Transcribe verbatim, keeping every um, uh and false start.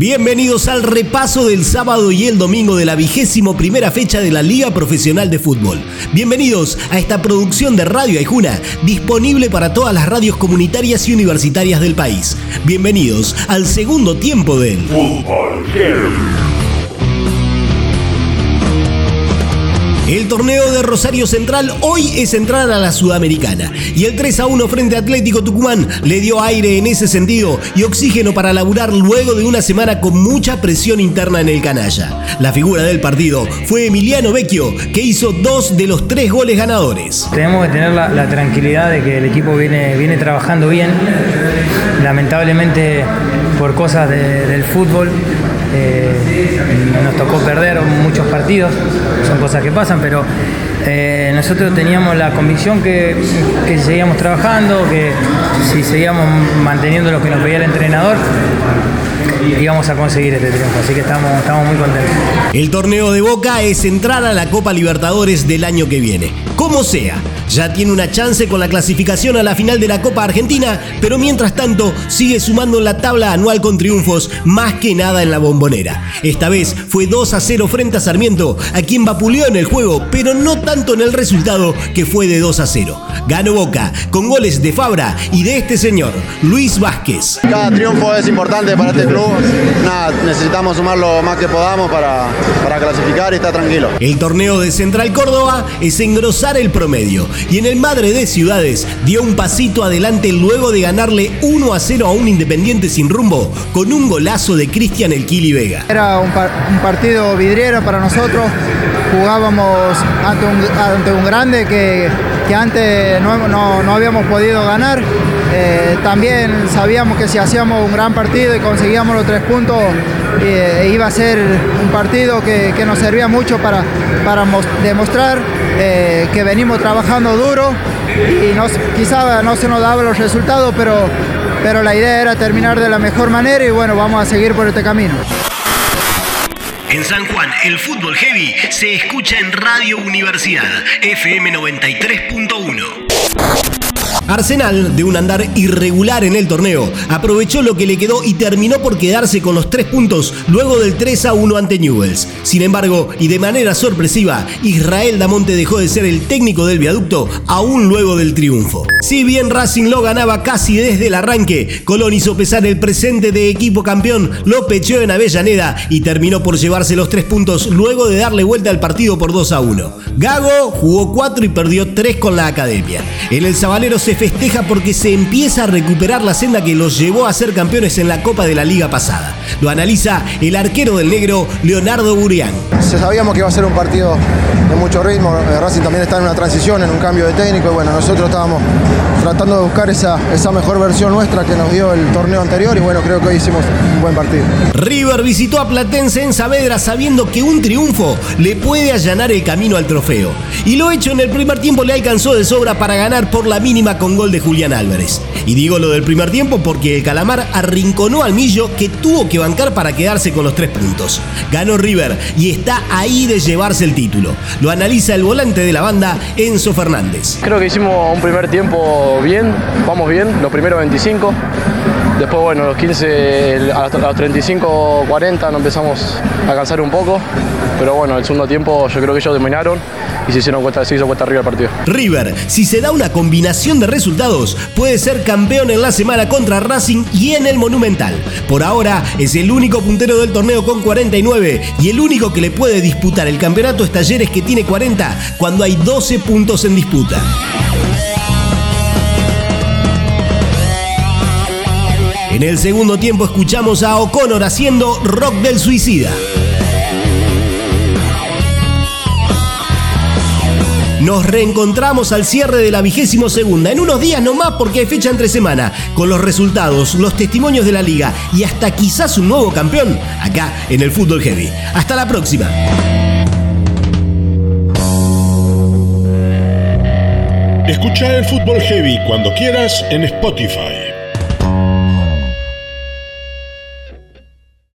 Bienvenidos al repaso del sábado y el domingo de la vigésimo primera fecha de la Liga Profesional de Fútbol. Bienvenidos a esta producción de Radio Aijuna, disponible para todas las radios comunitarias y universitarias del país. Bienvenidos al segundo tiempo del Fútbol Heavy. El torneo de Rosario Central hoy es entrar a la Sudamericana y el tres a uno frente a Atlético Tucumán le dio aire en ese sentido y oxígeno para laburar luego de una semana con mucha presión interna en el canalla. La figura del partido fue Emiliano Vecchio, que hizo dos de los tres goles ganadores. Tenemos que tener la, la tranquilidad de que el equipo viene, viene trabajando bien. Lamentablemente, por cosas de, del fútbol, Eh, nos tocó perder muchos partidos, son cosas que pasan, pero eh, nosotros teníamos la convicción que, que si seguíamos trabajando, que si seguíamos manteniendo lo que nos pedía el entrenador, íbamos a conseguir este triunfo, así que estamos, estamos muy contentos. El torneo de Boca es entrar a la Copa Libertadores del año que viene. Como sea, ya tiene una chance con la clasificación a la final de la Copa Argentina, pero mientras tanto sigue sumando en la tabla anual con triunfos, más que nada en la Bombonera. Esta vez fue dos a cero frente a Sarmiento, a quien vapuleó en el juego, pero no tanto en el resultado, que fue de dos a cero. Ganó Boca con goles de Fabra y de este señor, Luis Vázquez. Cada triunfo es importante para este club. Nada, necesitamos sumar lo más que podamos para, para clasificar y estar tranquilo. El torneo de Central Córdoba es engrosar el promedio y en el Madre de Ciudades dio un pasito adelante luego de ganarle uno a cero a un Independiente sin rumbo con un golazo de Cristian El Kili Vega. Era un, par, un partido vidriero para nosotros, jugábamos ante un, ante un grande que, que antes no, no, no habíamos podido ganar. Eh, también sabíamos que si hacíamos un gran partido y conseguíamos los tres puntos, eh, iba a ser un partido que, que nos servía mucho para, para demostrar eh, que venimos trabajando duro y nos, quizá no se nos daban los resultados, pero, pero la idea era terminar de la mejor manera y bueno, vamos a seguir por este camino. En San Juan, el fútbol heavy se escucha en Radio Universidad, F M noventa y tres punto uno. Arsenal, de un andar irregular en el torneo, aprovechó lo que le quedó y terminó por quedarse con los tres puntos luego del tres a uno ante Newell's. Sin embargo, y de manera sorpresiva, Israel Damonte dejó de ser el técnico del viaducto aún luego del triunfo. Si bien Racing lo ganaba casi desde el arranque, Colón hizo pesar el presente de equipo campeón, lo pecheó en Avellaneda y terminó por llevarse los tres puntos luego de darle vuelta al partido por dos a uno. Gago jugó cuatro y perdió tres con la Academia. En el Sabalero se festeja porque se empieza a recuperar la senda que los llevó a ser campeones en la Copa de la Liga pasada. Lo analiza el arquero del negro, Leonardo Burián. Sabíamos que iba a ser un partido de mucho ritmo. Racing también está en una transición, en un cambio de técnico y bueno, nosotros estábamos tratando de buscar esa, esa mejor versión nuestra que nos dio el torneo anterior y bueno, creo que hoy hicimos un buen partido. River visitó a Platense en Saavedra sabiendo que un triunfo le puede allanar el camino al trofeo. Y lo hecho en el primer tiempo le alcanzó de sobra para ganar por la mínima con gol de Julián Álvarez. Y digo lo del primer tiempo porque el Calamar arrinconó al Millo, que tuvo que bancar para quedarse con los tres puntos. Ganó River y está ahí de llevarse el título. Lo analiza el volante de la banda, Enzo Fernández. Creo que hicimos un primer tiempo bien, vamos bien, los primeros veinticinco. Después, bueno, los quince, a los treinta y cinco, cuarenta nos empezamos a cansar un poco. Pero bueno, el segundo tiempo yo creo que ellos dominaron y se hicieron cuesta, se hizo cuesta arriba el partido. River, si se da una combinación de resultados, puede ser campeón en la semana contra Racing y en el Monumental. Por ahora es el único puntero del torneo con cuarenta y nueve y el único que le puede disputar el campeonato es Talleres, que tiene cuarenta cuando hay doce puntos en disputa. En el segundo tiempo escuchamos a O'Connor haciendo Rock del Suicida. Nos reencontramos al cierre de la vigésimo segunda, en unos días nomás porque hay fecha entre semana, con los resultados, los testimonios de la liga y hasta quizás un nuevo campeón, acá en el Fútbol Heavy. Hasta la próxima. Escucha el Fútbol Heavy cuando quieras en Spotify.